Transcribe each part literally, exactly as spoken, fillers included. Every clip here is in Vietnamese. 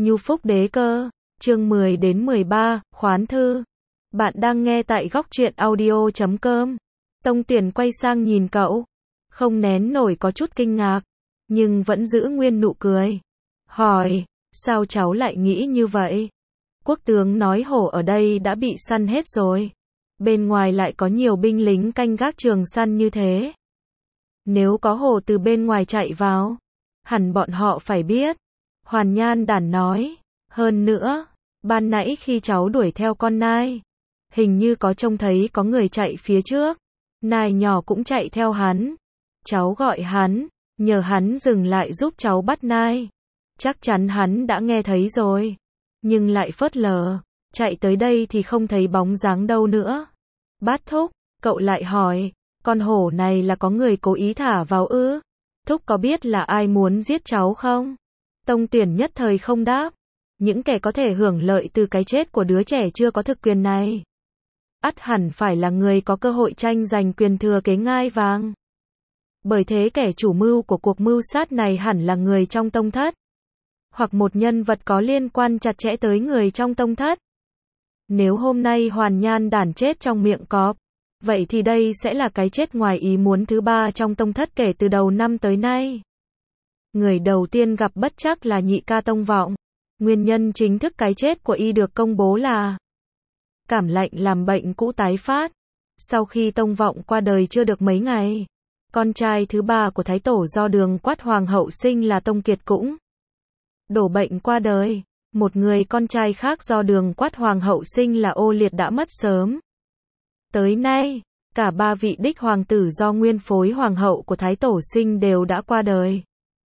Nhu Phúc Đế Cơ, chương mười đến mười ba, khoán thư. Bạn đang nghe tại góc truyện audio chấm com. Tông Tuyển quay sang nhìn cậu, không nén nổi có chút kinh ngạc, nhưng vẫn giữ nguyên nụ cười. Hỏi, sao cháu lại nghĩ như vậy? Quốc tướng nói hổ ở đây đã bị săn hết rồi. Bên ngoài lại có nhiều binh lính canh gác trường săn như thế. Nếu có hổ từ bên ngoài chạy vào, hẳn bọn họ phải biết. Hoàn Nhan Đản nói, hơn nữa, ban nãy khi cháu đuổi theo con nai, hình như có trông thấy có người chạy phía trước, nai nhỏ cũng chạy theo hắn. Cháu gọi hắn, nhờ hắn dừng lại giúp cháu bắt nai. Chắc chắn hắn đã nghe thấy rồi, nhưng lại phớt lờ, chạy tới đây thì không thấy bóng dáng đâu nữa. Bát thúc, cậu lại hỏi, con hổ này là có người cố ý thả vào ư? Thúc có biết là ai muốn giết cháu không? Tông Tuyển nhất thời không đáp. Những kẻ có thể hưởng lợi từ cái chết của đứa trẻ chưa có thực quyền này, ắt hẳn phải là người có cơ hội tranh giành quyền thừa kế ngai vàng. Bởi thế kẻ chủ mưu của cuộc mưu sát này hẳn là người trong tông thất, hoặc một nhân vật có liên quan chặt chẽ tới người trong tông thất. Nếu hôm nay Hoàn Nhan Đản chết trong miệng cọp, vậy thì đây sẽ là cái chết ngoài ý muốn thứ ba trong tông thất kể từ đầu năm tới nay. Người đầu tiên gặp bất trắc là nhị ca Tông Vọng. Nguyên nhân chính thức cái chết của y được công bố là cảm lạnh làm bệnh cũ tái phát. Sau khi Tông Vọng qua đời chưa được mấy ngày, con trai thứ ba của Thái Tổ do Đường Quát Hoàng hậu sinh là Tông Kiệt cũng đổ bệnh qua đời. Một người con trai khác do Đường Quát Hoàng hậu sinh là Ô Liệt đã mất sớm. Tới nay, cả ba vị đích hoàng tử do nguyên phối hoàng hậu của Thái Tổ sinh đều đã qua đời.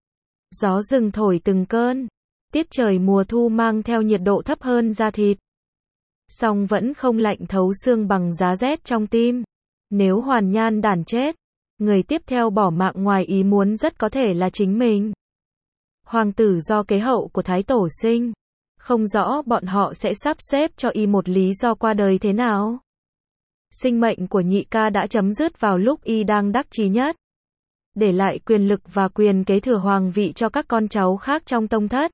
Gió rừng thổi từng cơn, tiết trời mùa thu mang theo nhiệt độ thấp hơn da thịt, song vẫn không lạnh thấu xương bằng giá rét trong tim. Nếu Hoàn Nhan Đản chết, người tiếp theo bỏ mạng ngoài ý muốn rất có thể là chính mình. Hoàng tử do kế hậu của Thái Tổ sinh, không rõ bọn họ sẽ sắp xếp cho y một lý do qua đời thế nào. Sinh mệnh của nhị ca đã chấm dứt vào lúc y đang đắc chí nhất, để lại quyền lực và quyền kế thừa hoàng vị cho các con cháu khác trong tông thất.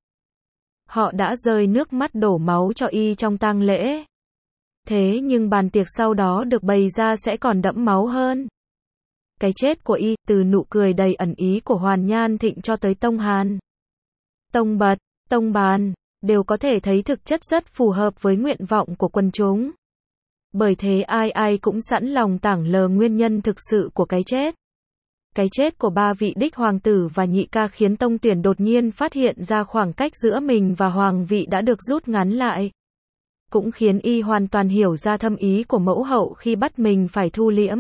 Họ đã rơi nước mắt đổ máu cho y trong tang lễ. Thế nhưng bàn tiệc sau đó được bày ra sẽ còn đẫm máu hơn. Cái chết của y, từ nụ cười đầy ẩn ý của Hoàn Nhan Thịnh cho tới Tông Hàn, Tông Bật, Tông Bàn, đều có thể thấy thực chất rất phù hợp với nguyện vọng của quần chúng. Bởi thế ai ai cũng sẵn lòng tảng lờ nguyên nhân thực sự của cái chết. Cái chết của ba vị đích hoàng tử và nhị ca khiến Tông Tuyển đột nhiên phát hiện ra khoảng cách giữa mình và hoàng vị đã được rút ngắn lại. Cũng khiến y hoàn toàn hiểu ra thâm ý của mẫu hậu khi bắt mình phải thu liễm.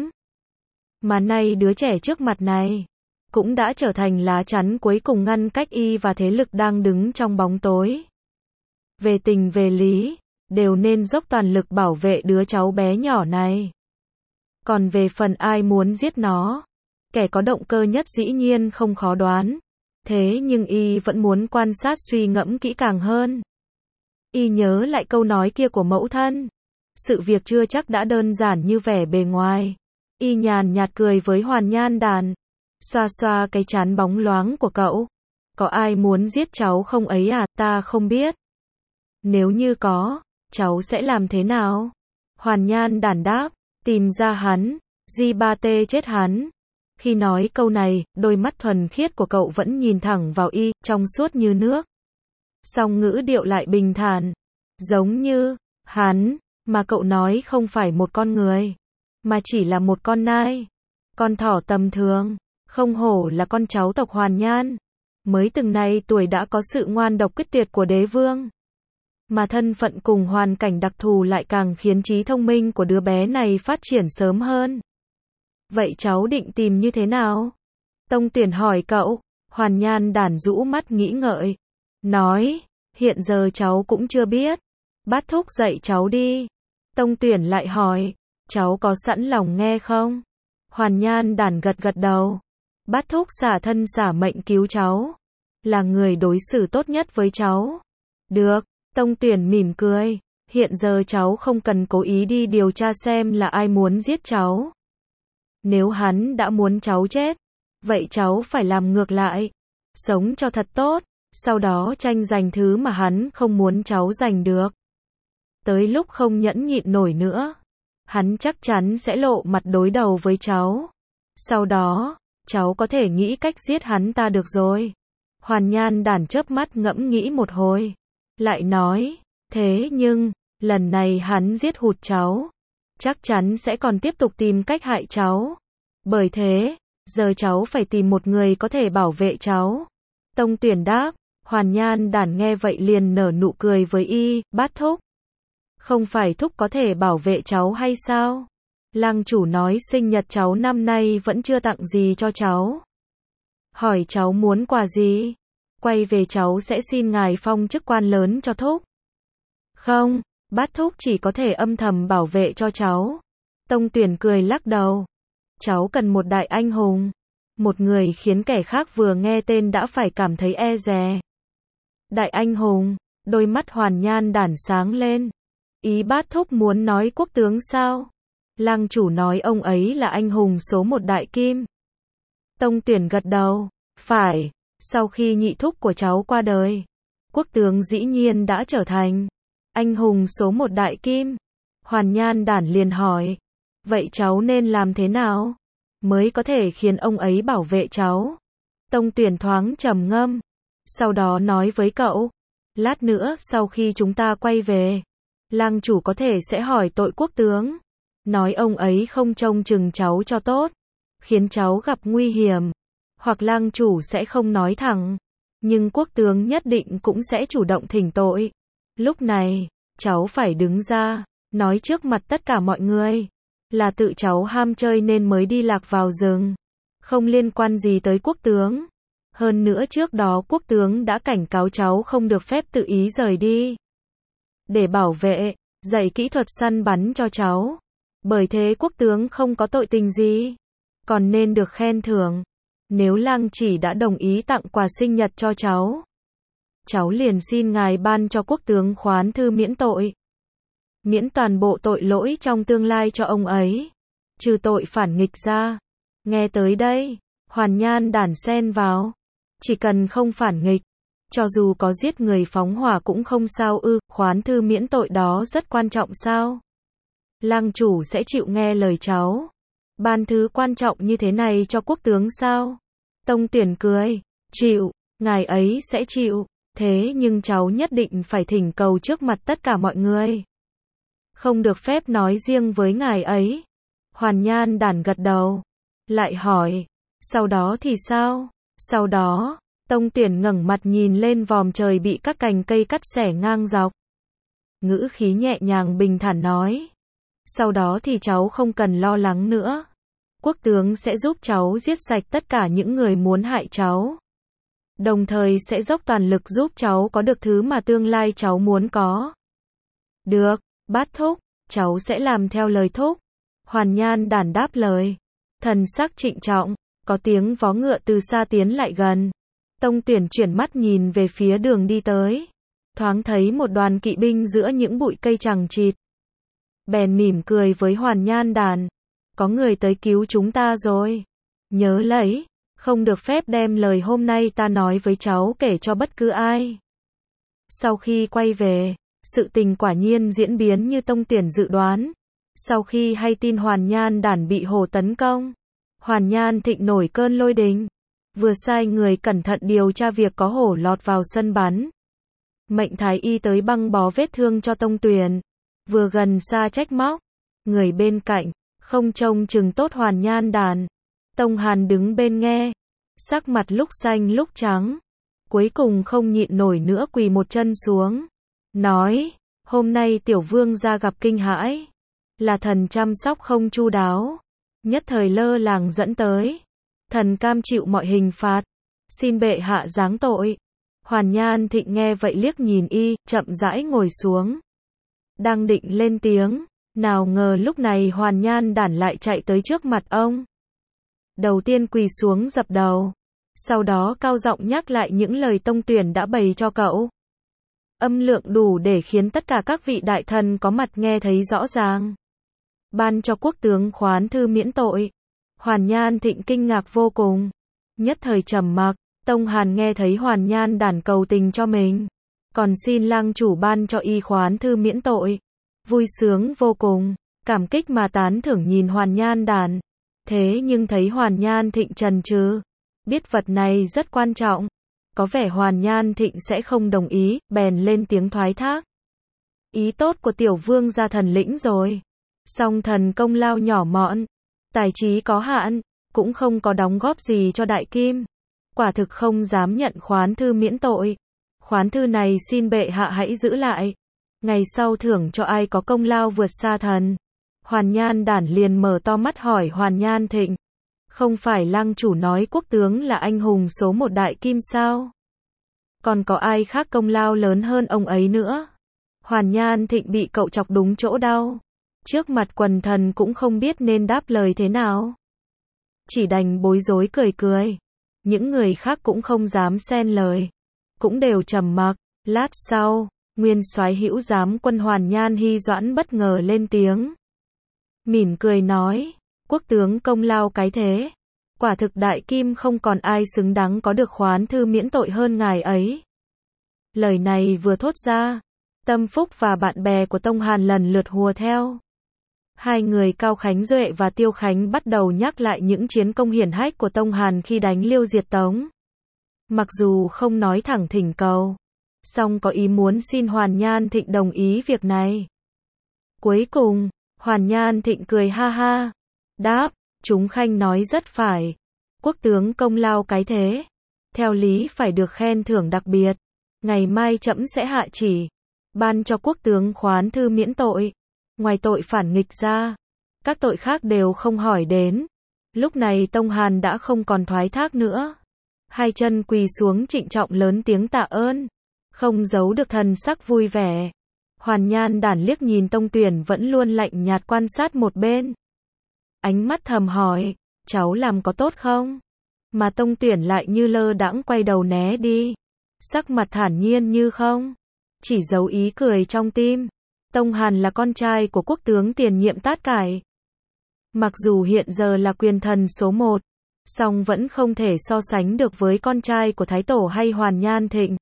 Mà nay đứa trẻ trước mặt này cũng đã trở thành lá chắn cuối cùng ngăn cách y và thế lực đang đứng trong bóng tối. Về tình về lý, đều nên dốc toàn lực bảo vệ đứa cháu bé nhỏ này. Còn về phần ai muốn giết nó, kẻ có động cơ nhất dĩ nhiên không khó đoán. Thế nhưng y vẫn muốn quan sát suy ngẫm kỹ càng hơn. Y nhớ lại câu nói kia của mẫu thân. Sự việc chưa chắc đã đơn giản như vẻ bề ngoài. Y nhàn nhạt cười với Hoàn Nhan Đản, xoa xoa cái trán bóng loáng của cậu. Có ai muốn giết cháu không ấy à? Ta không biết. Nếu như có, cháu sẽ làm thế nào? Hoàn Nhan Đản đáp, tìm ra hắn, di ba tê chết hắn. Khi nói câu này, đôi mắt thuần khiết của cậu vẫn nhìn thẳng vào y, trong suốt như nước. Song ngữ điệu lại bình thản, giống như, hắn, mà cậu nói không phải một con người, mà chỉ là một con nai, con thỏ tầm thường, không hổ là con cháu tộc Hoàn Nhan. Mới từng này tuổi đã có sự ngoan độc quyết tuyệt của đế vương. Mà thân phận cùng hoàn cảnh đặc thù lại càng khiến trí thông minh của đứa bé này phát triển sớm hơn. Vậy cháu định tìm như thế nào? Tông Tuyển hỏi cậu. Hoàn Nhan Đản rũ mắt nghĩ ngợi, nói, hiện giờ cháu cũng chưa biết. Bát thúc dạy cháu đi. Tông Tuyển lại hỏi, cháu có sẵn lòng nghe không? Hoàn Nhan Đản gật gật đầu. Bát thúc xả thân xả mệnh cứu cháu, là người đối xử tốt nhất với cháu. Được. Tông Tuyển mỉm cười, hiện giờ cháu không cần cố ý đi điều tra xem là ai muốn giết cháu. Nếu hắn đã muốn cháu chết, vậy cháu phải làm ngược lại, sống cho thật tốt, sau đó tranh giành thứ mà hắn không muốn cháu giành được. Tới lúc không nhẫn nhịn nổi nữa, hắn chắc chắn sẽ lộ mặt đối đầu với cháu. Sau đó, cháu có thể nghĩ cách giết hắn ta được rồi. Hoàn Nhan Đản chớp mắt ngẫm nghĩ một hồi, lại nói, thế nhưng, lần này hắn giết hụt cháu, chắc chắn sẽ còn tiếp tục tìm cách hại cháu. Bởi thế, giờ cháu phải tìm một người có thể bảo vệ cháu. Tông Tuyển đáp. Hoàn Nhan Đản nghe vậy liền nở nụ cười với y, Bát thúc. Không phải thúc có thể bảo vệ cháu hay sao? Lăng chủ nói sinh nhật cháu năm nay vẫn chưa tặng gì cho cháu. Hỏi cháu muốn quà gì? Quay về cháu sẽ xin ngài phong chức quan lớn cho thúc. Không, Bát thúc chỉ có thể âm thầm bảo vệ cho cháu. Tông Tuyển cười lắc đầu. Cháu cần một đại anh hùng. Một người khiến kẻ khác vừa nghe tên đã phải cảm thấy e dè. Đại anh hùng, đôi mắt Hoàn Nhan Đản sáng lên. Ý Bát thúc muốn nói quốc tướng sao? Lăng chủ nói ông ấy là anh hùng số một Đại Kim. Tông Tuyển gật đầu. Phải, sau khi nhị thúc của cháu qua đời, quốc tướng dĩ nhiên đã trở thành anh hùng số một Đại Kim. Hoàn Nhan Đản liền hỏi, vậy cháu nên làm thế nào mới có thể khiến ông ấy bảo vệ cháu? Tông Tuyển thoáng trầm ngâm, sau đó nói với cậu, lát nữa sau khi chúng ta quay về, Lăng chủ có thể sẽ hỏi tội quốc tướng, nói ông ấy không trông chừng cháu cho tốt, khiến cháu gặp nguy hiểm, hoặc Lăng chủ sẽ không nói thẳng, nhưng quốc tướng nhất định cũng sẽ chủ động thỉnh tội. Lúc này, cháu phải đứng ra, nói trước mặt tất cả mọi người, là tự cháu ham chơi nên mới đi lạc vào rừng, không liên quan gì tới quốc tướng. Hơn nữa trước đó quốc tướng đã cảnh cáo cháu không được phép tự ý rời đi. Để bảo vệ, dạy kỹ thuật săn bắn cho cháu. Bởi thế quốc tướng không có tội tình gì, còn nên được khen thưởng. Nếu Lăng chỉ đã đồng ý tặng quà sinh nhật cho cháu, cháu liền xin ngài ban cho quốc tướng khoán thư miễn tội. Miễn toàn bộ tội lỗi trong tương lai cho ông ấy, trừ tội phản nghịch ra. Nghe tới đây, Hoàn Nhan Đản xen vào. Chỉ cần không phản nghịch, cho dù có giết người phóng hỏa cũng không sao ư, khoán thư miễn tội đó rất quan trọng sao? Lăng chủ sẽ chịu nghe lời cháu, ban thứ quan trọng như thế này cho quốc tướng sao? Tông Tuyển cười, chịu, ngài ấy sẽ chịu, thế nhưng cháu nhất định phải thỉnh cầu trước mặt tất cả mọi người. Không được phép nói riêng với ngài ấy. Hoàn Nhan Đản gật đầu, lại hỏi, sau đó thì sao? Sau đó, Tông Tuyển ngẩng mặt nhìn lên vòm trời bị các cành cây cắt xẻ ngang dọc. Ngữ khí nhẹ nhàng bình thản nói, sau đó thì cháu không cần lo lắng nữa. Quốc tướng sẽ giúp cháu giết sạch tất cả những người muốn hại cháu. Đồng thời sẽ dốc toàn lực giúp cháu có được thứ mà tương lai cháu muốn có. Được, Bát thúc, cháu sẽ làm theo lời thúc. Hoàn Nhan Đản đáp lời, thần sắc trịnh trọng. Có tiếng vó ngựa từ xa tiến lại gần. Tông Tuyển chuyển mắt nhìn về phía đường đi tới, thoáng thấy một đoàn kỵ binh giữa những bụi cây chằng chịt. Bèn mỉm cười với Hoàn Nhan Đản, có người tới cứu chúng ta rồi. Nhớ lấy, không được phép đem lời hôm nay ta nói với cháu kể cho bất cứ ai. Sau khi quay về, sự tình quả nhiên diễn biến như Tông Tuyển dự đoán. Sau khi hay tin Hoàn Nhan Đản bị Hồ tấn công, Hoàn Nhan Thịnh nổi cơn lôi đình, vừa sai người cẩn thận điều tra việc có hổ lọt vào sân bắn. Mệnh thái y tới băng bó vết thương cho Tông Tuyển, vừa gần xa trách móc, người bên cạnh, không trông chừng tốt Hoàn Nhan Đản. Tông Hàn đứng bên nghe, sắc mặt lúc xanh lúc trắng, cuối cùng không nhịn nổi nữa quỳ một chân xuống, nói, hôm nay tiểu vương gia gặp kinh hãi, là thần chăm sóc không chu đáo, nhất thời lơ làng dẫn tới, thần cam chịu mọi hình phạt, xin bệ hạ giáng tội. Hoàn Nhan Thịnh nghe vậy liếc nhìn y, chậm rãi ngồi xuống, đang định lên tiếng, nào ngờ lúc này Hoàn Nhan Đản lại chạy tới trước mặt ông. Đầu tiên quỳ xuống dập đầu, sau đó cao giọng nhắc lại những lời Tông Tuyển đã bày cho cậu. Âm lượng đủ để khiến tất cả các vị đại thần có mặt nghe thấy rõ ràng. Ban cho quốc tướng khoán thư miễn tội. Hoàn Nhan Thịnh kinh ngạc vô cùng, nhất thời trầm mặc, Tông Hàn nghe thấy Hoàn Nhan Đản cầu tình cho mình, còn xin lang chủ ban cho y khoán thư miễn tội. Vui sướng vô cùng, cảm kích mà tán thưởng nhìn Hoàn Nhan Đản. Thế nhưng thấy Hoàn Nhan Thịnh chần chừ, biết vật này rất quan trọng, có vẻ Hoàn Nhan Thịnh sẽ không đồng ý, bèn lên tiếng thoái thác. Ý tốt của tiểu vương gia thần lĩnh rồi, song thần công lao nhỏ mọn, tài trí có hạn, cũng không có đóng góp gì cho đại kim, quả thực không dám nhận khoán thư miễn tội. Khoán thư này xin bệ hạ hãy giữ lại, ngày sau thưởng cho ai có công lao vượt xa thần. Hoàn Nhan Đản liền mở to mắt hỏi Hoàn Nhan Thịnh, không phải lang chủ nói quốc tướng là anh hùng số một đại kim sao? Còn có ai khác công lao lớn hơn ông ấy nữa? Hoàn Nhan Thịnh bị cậu chọc đúng chỗ đau, trước mặt quần thần cũng không biết nên đáp lời thế nào, chỉ đành bối rối cười cười. Những người khác cũng không dám xen lời, cũng đều trầm mặc. Lát sau, nguyên soái hữu giám quân Hoàn Nhan Hy Doãn bất ngờ lên tiếng, mỉm cười nói, quốc tướng công lao cái thế, quả thực đại kim không còn ai xứng đáng có được khoán thư miễn tội hơn ngài ấy. Lời này vừa thốt ra, Tâm Phúc và bạn bè của Tông Hàn lần lượt hùa theo. Hai người Cao Khánh Duệ và Tiêu Khánh bắt đầu nhắc lại những chiến công hiển hách của Tông Hàn khi đánh Liêu diệt Tống. Mặc dù không nói thẳng thỉnh cầu, song có ý muốn xin Hoàn Nhan Thịnh đồng ý việc này. Cuối cùng, Hoàn Nhan Thịnh cười ha ha, đáp, chúng khanh nói rất phải, quốc tướng công lao cái thế, theo lý phải được khen thưởng đặc biệt, ngày mai trẫm sẽ hạ chỉ, ban cho quốc tướng khoán thư miễn tội, ngoài tội phản nghịch ra, các tội khác đều không hỏi đến. Lúc này Tông Hàn đã không còn thoái thác nữa, hai chân quỳ xuống trịnh trọng lớn tiếng tạ ơn, không giấu được thần sắc vui vẻ. Hoàn Nhan Đản liếc nhìn Tông Tuyển vẫn luôn lạnh nhạt quan sát một bên, ánh mắt thầm hỏi, cháu làm có tốt không? Mà Tông Tuyển lại như lơ đãng quay đầu né đi, sắc mặt thản nhiên như không, chỉ giấu ý cười trong tim. Tông Hàn là con trai của quốc tướng tiền nhiệm Tát Cải, mặc dù hiện giờ là quyền thần số một, song vẫn không thể so sánh được với con trai của Thái Tổ hay Hoàn Nhan Thịnh,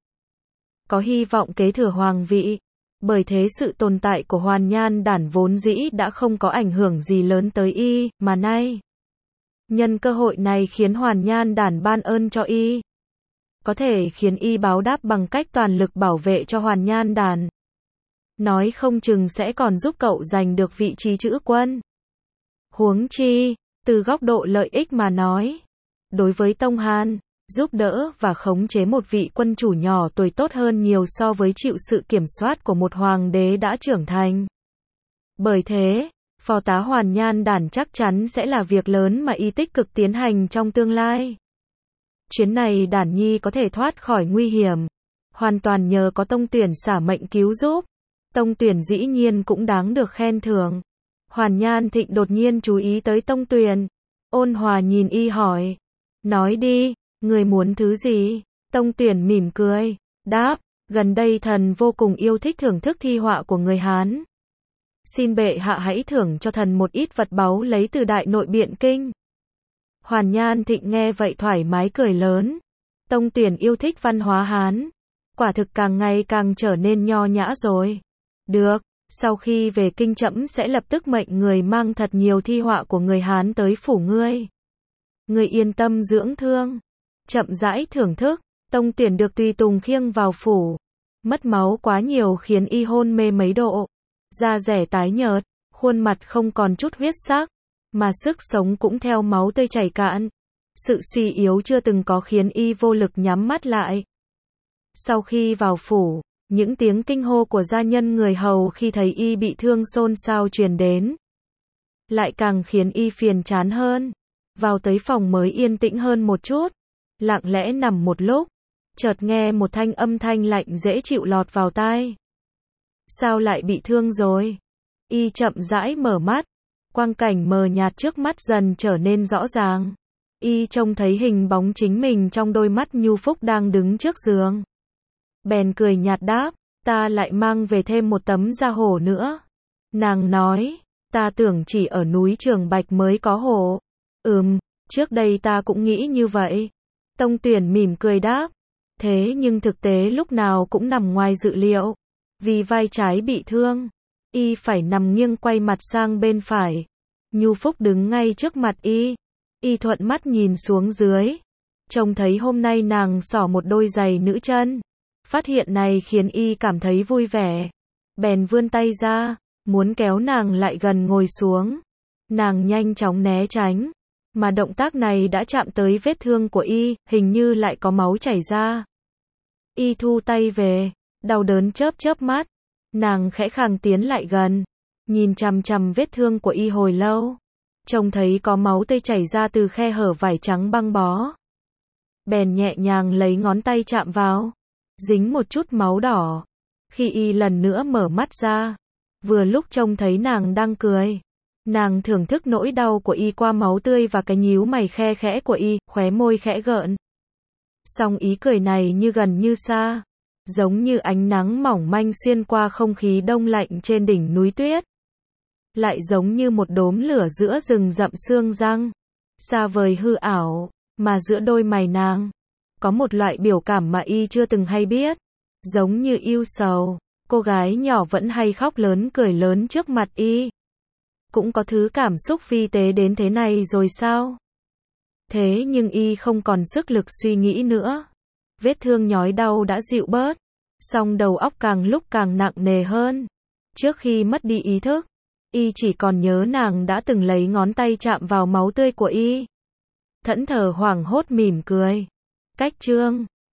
có hy vọng kế thừa hoàng vị. Bởi thế sự tồn tại của Hoàn Nhan Đản vốn dĩ đã không có ảnh hưởng gì lớn tới y, mà nay nhân cơ hội này khiến Hoàn Nhan Đản ban ơn cho y, có thể khiến y báo đáp bằng cách toàn lực bảo vệ cho Hoàn Nhan Đản. Nói không chừng sẽ còn giúp cậu giành được vị trí chữ quân. Huống chi, từ góc độ lợi ích mà nói, đối với Tông Hàn, giúp đỡ và khống chế một vị quân chủ nhỏ tuổi tốt hơn nhiều so với chịu sự kiểm soát của một hoàng đế đã trưởng thành. Bởi thế, phò tá Hoàn Nhan Đản chắc chắn sẽ là việc lớn mà y tích cực tiến hành trong tương lai. Chuyến này Đản Nhi có thể thoát khỏi nguy hiểm, hoàn toàn nhờ có Tông Tuyển xả mệnh cứu giúp. Tông Tuyển dĩ nhiên cũng đáng được khen thưởng. Hoàn Nhan Thịnh đột nhiên chú ý tới Tông Tuyển, ôn hòa nhìn y hỏi, nói đi, người muốn thứ gì? Tông Tuyển mỉm cười, đáp, gần đây thần vô cùng yêu thích thưởng thức thi họa của người Hán. Xin bệ hạ hãy thưởng cho thần một ít vật báu lấy từ Đại Nội Biện Kinh. Hoàn Nhan Thịnh nghe vậy thoải mái cười lớn. Tông Tuyển yêu thích văn hóa Hán, quả thực càng ngày càng trở nên nho nhã rồi. Được, sau khi về kinh trẫm sẽ lập tức mệnh người mang thật nhiều thi họa của người Hán tới phủ ngươi. Ngươi yên tâm dưỡng thương, chậm rãi thưởng thức. Tông Tuyển được tùy tùng khiêng vào phủ, mất máu quá nhiều khiến y hôn mê mấy độ, da rẻ tái nhợt, khuôn mặt không còn chút huyết sắc, mà sức sống cũng theo máu tươi chảy cạn. Sự suy yếu chưa từng có khiến y vô lực nhắm mắt lại. Sau khi vào phủ, những tiếng kinh hô của gia nhân người hầu khi thấy y bị thương xôn xao truyền đến, lại càng khiến y phiền chán hơn. Vào tới phòng mới yên tĩnh hơn một chút, lặng lẽ nằm một lúc, chợt nghe một thanh âm thanh lạnh dễ chịu lọt vào tai. Sao lại bị thương rồi? Y chậm rãi mở mắt, quang cảnh mờ nhạt trước mắt dần trở nên rõ ràng. Y trông thấy hình bóng chính mình trong đôi mắt nhu phúc đang đứng trước giường. Bèn cười nhạt đáp, ta lại mang về thêm một tấm da hổ nữa. Nàng nói, ta tưởng chỉ ở núi Trường Bạch mới có hổ. Ừm, trước đây ta cũng nghĩ như vậy. Tông Tuyển mỉm cười đáp. Thế nhưng thực tế lúc nào cũng nằm ngoài dự liệu. Vì vai trái bị thương, y phải nằm nghiêng quay mặt sang bên phải. Nhu Phúc đứng ngay trước mặt y. Y thuận mắt nhìn xuống dưới. Trông thấy hôm nay nàng xỏ một đôi giày nữ chân. Phát hiện này khiến y cảm thấy vui vẻ. Bèn vươn tay ra, muốn kéo nàng lại gần ngồi xuống. Nàng nhanh chóng né tránh. Mà động tác này đã chạm tới vết thương của y, hình như lại có máu chảy ra. Y thu tay về, đau đớn chớp chớp mắt. Nàng khẽ khàng tiến lại gần, nhìn chằm chằm vết thương của y hồi lâu. Trông thấy có máu tươi chảy ra từ khe hở vải trắng băng bó. Bèn nhẹ nhàng lấy ngón tay chạm vào, dính một chút máu đỏ. Khi y lần nữa mở mắt ra, vừa lúc trông thấy nàng đang cười. Nàng thưởng thức nỗi đau của y qua máu tươi và cái nhíu mày khe khẽ của y, khóe môi khẽ gợn. Song ý cười này như gần như xa, giống như ánh nắng mỏng manh xuyên qua không khí đông lạnh trên đỉnh núi tuyết. Lại giống như một đốm lửa giữa rừng rậm sương răng, xa vời hư ảo, mà giữa đôi mày nàng, có một loại biểu cảm mà y chưa từng hay biết, giống như ưu sầu. Cô gái nhỏ vẫn hay khóc lớn cười lớn trước mặt y. Cũng có thứ cảm xúc vi tế đến thế này rồi sao? Thế nhưng y không còn sức lực suy nghĩ nữa. Vết thương nhói đau đã dịu bớt, song đầu óc càng lúc càng nặng nề hơn. Trước khi mất đi ý thức, y chỉ còn nhớ nàng đã từng lấy ngón tay chạm vào máu tươi của y. Thẫn thờ hoảng hốt mỉm cười. Cách chương